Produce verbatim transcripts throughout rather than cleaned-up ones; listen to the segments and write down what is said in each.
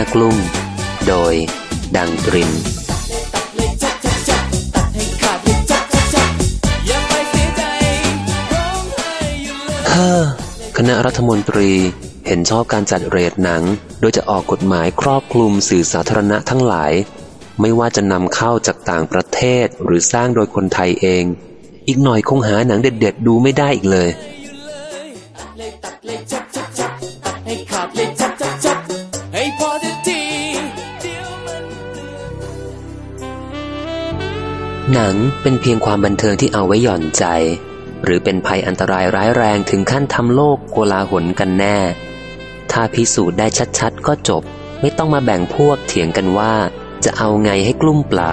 กลุ้มโดยดังตรินเฮ้อคณะรัฐมนตรีเห็นชอบการจัดเรทหนังโดยจะออกกฎหมายครอบคลุมสื่อสาธารณะทั้งหลายไม่ว่าจะนำเข้าจากต่างประเทศหรือสร้างโดยคนไทยเองอีกหน่อยคงหาหนังเด็ดๆดูไม่ได้อีกเลยหนังเป็นเพียงความบันเทิงที่เอาไว้หย่อนใจหรือเป็นภัยอันตรายร้ายแรงถึงขั้นทำโลกโกลาหลกันแน่ถ้าพิสูจน์ได้ชัดๆก็จบไม่ต้องมาแบ่งพวกเถียงกันว่าจะเอาไงให้กลุ้มเปล่า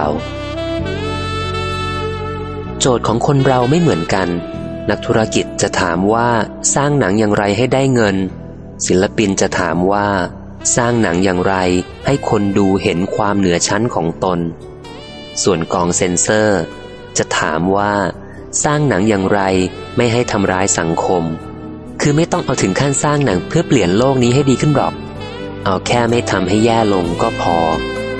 โจทย์ของคนเราไม่เหมือนกันนักธุรกิจจะถามว่าสร้างหนังอย่างไรให้ได้เงินศิลปินจะถามว่าสร้างหนังอย่างไรให้คนดูเห็นความเหนือชั้นของตนส่วนกองเซ็นเซอร์จะถามว่าสร้างหนังอย่างไรไม่ให้ทำร้ายสังคมคือไม่ต้องเอาถึงขั้นสร้างหนังเพื่อเปลี่ยนโลกนี้ให้ดีขึ้นหรอกเอาแค่ไม่ทำให้แย่ลงก็พอ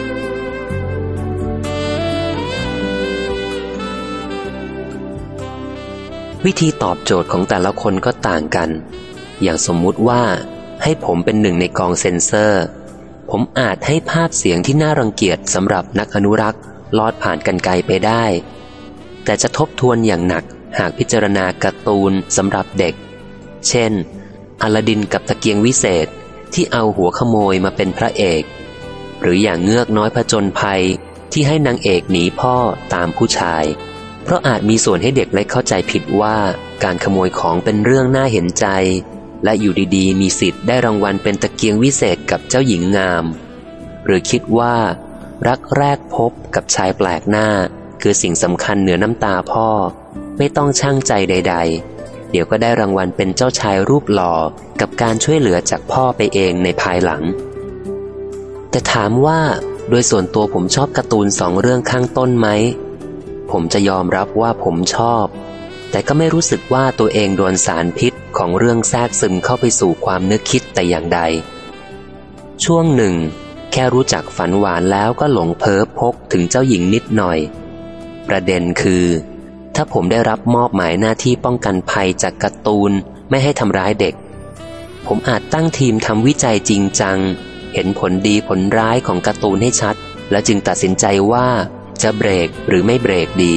วิธีตอบโจทย์ของแต่ละคนก็ต่างกันอย่างสมมุติว่าให้ผมเป็นหนึ่งในกองเซ็นเซอร์ผมอาจให้ภาพเสียงที่น่ารังเกียจสำหรับนักอนุรักษ์ลอดผ่านกรรไกรไปได้แต่จะทบทวนอย่างหนักหากพิจารณาการ์ตูนสำหรับเด็กเช่นอลาดินกับตะเกียงวิเศษที่เอาหัวขโมยมาเป็นพระเอกหรืออย่างเงือกน้อยผจญภัยที่ให้นางเอกหนีพ่อตามผู้ชายเพราะอาจมีส่วนให้เด็กเล็กเข้าใจผิดว่าการขโมยของเป็นเรื่องน่าเห็นใจและอยู่ดีๆมีสิทธิ์ได้รางวัลเป็นตะเกียงวิเศษกับเจ้าหญิงงามหรือคิดว่ารักแรกพบกับชายแปลกหน้าคือสิ่งสำคัญเหนือน้ำตาพ่อไม่ต้องชั่งใจใดๆเดี๋ยวก็ได้รางวัลเป็นเจ้าชายรูปหล่อกับการช่วยเหลือจากพ่อไปเองในภายหลังแต่ถามว่าโดยส่วนตัวผมชอบการ์ตูนสองเรื่องข้างต้นไหมผมจะยอมรับว่าผมชอบแต่ก็ไม่รู้สึกว่าตัวเองโดนสารพิษของเรื่องแทรกซึมเข้าไปสู่ความนึกคิดแต่อย่างใดช่วงหนึ่งแค่รู้จักฝันหวานแล้วก็หลงเพ้อพกถึงเจ้าหญิงนิดหน่อยประเด็นคือถ้าผมได้รับมอบหมายหน้าที่ป้องกันภัยจากการ์ตูนไม่ให้ทำร้ายเด็กผมอาจตั้งทีมทำวิจัยจริงจังเห็นผลดีผลร้ายของการ์ตูนให้ชัดและจึงตัดสินใจว่าจะเบรกหรือไม่เบรกดี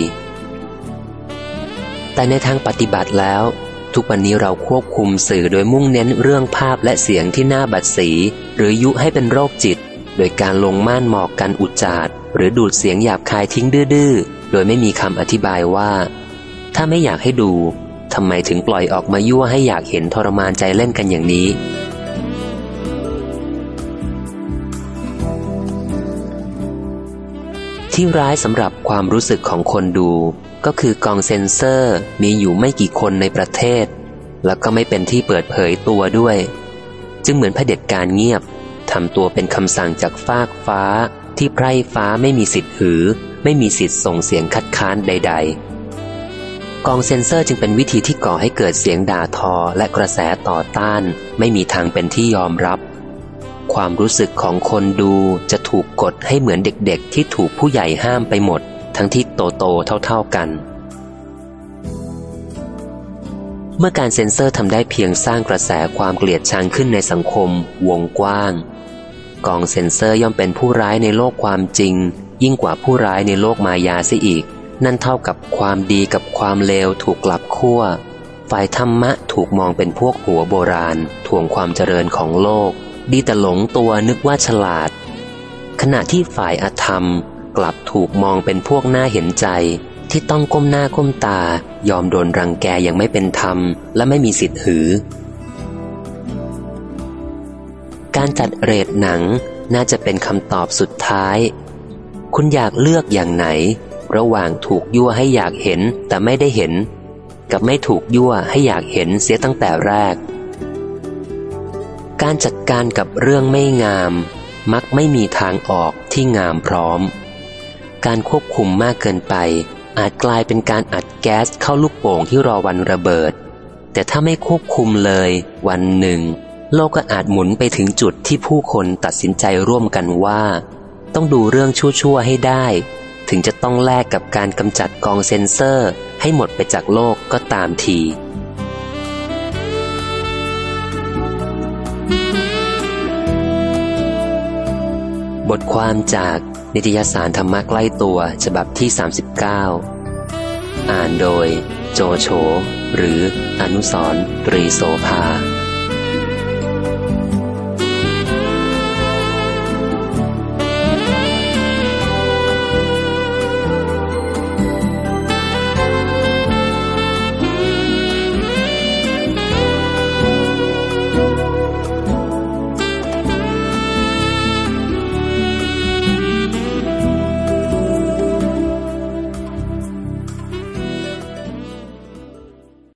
แต่ในทางปฏิบัติแล้วทุกวันนี้เราควบคุมสื่อโดยมุ่งเน้นเรื่องภาพและเสียงที่น่าบัดสีหรือยุให้เป็นโรคจิตโดยการลงม่านหมอกกันอุจจาระหรือดูดเสียงหยาบคายทิ้งดื้อๆโดยไม่มีคำอธิบายว่าถ้าไม่อยากให้ดูทำไมถึงปล่อยออกมายั่วให้อยากเห็นทรมานใจเล่นกันอย่างนี้ที่ร้ายสำหรับความรู้สึกของคนดูก็คือกองเซ็นเซอร์มีอยู่ไม่กี่คนในประเทศแล้วก็ไม่เป็นที่เปิดเผยตัวด้วยจึงเหมือนเผด็จการเงียบทำตัวเป็นคำสั่งจากฟากฟ้าที่ไพร่ฟ้าไม่มีสิทธิ์หือไม่มีสิทธิ์ส่งเสียงคัดค้านใดๆกองเซ็นเซอร์จึงเป็นวิธีที่ก่อให้เกิดเสียงด่าทอและกระแสต่อต้านไม่มีทางเป็นที่ยอมรับความรู้สึกของคนดูจะถูกกดให้เหมือนเด็กๆที่ถูกผู้ใหญ่ห้ามไปหมดทั้งที่โตๆเท่าๆกันเมื่อการเซ็นเซอร์ทำได้เพียงสร้างกระแสความเกลียดชังขึ้นในสังคมวงกว้างกองเซ็นเซอร์ย่อมเป็นผู้ร้ายในโลกความจริงยิ่งกว่าผู้ร้ายในโลกมายาเสียอีกนั่นเท่ากับความดีกับความเลวถูกกลับขั้วฝ่ายธรรมะถูกมองเป็นพวกหัวโบราณถ่วงความเจริญของโลกดีแต่หลงตัวนึกว่าฉลาดขณะที่ฝ่ายอธรรมกลับถูกมองเป็นพวกน่าเห็นใจที่ต้องก้มหน้าก้มตายอมโดนรังแกอย่างไม่เป็นธรรมและไม่มีสิทธิ์หือการจัดเรทหนังน่าจะเป็นคำตอบสุดท้ายคุณอยากเลือกอย่างไหนระหว่างถูกยั่วให้อยากเห็นแต่ไม่ได้เห็นกับไม่ถูกยั่วให้อยากเห็นเสียตั้งแต่แรกการจัดการกับเรื่องไม่งามมักไม่มีทางออกที่งามพร้อมการควบคุมมากเกินไปอาจกลายเป็นการอัดแก๊สเข้าลูกโป่งที่รอวันระเบิดแต่ถ้าไม่ควบคุมเลยวันหนึ่งโลกก็อาจหมุนไปถึงจุดที่ผู้คนตัดสินใจร่วมกันว่าต้องดูเรื่องชั่วๆให้ได้ถึงจะต้องแลกกับการกำจัดกองเซ็นเซอร์ให้หมดไปจากโลกก็ตามทีบทความจากนิตยสารธรรมะใกล้ตัวฉบับที่สามสิบเก้าอ่านโดยโจโฉหรืออนุสรณ์ตรีโสภา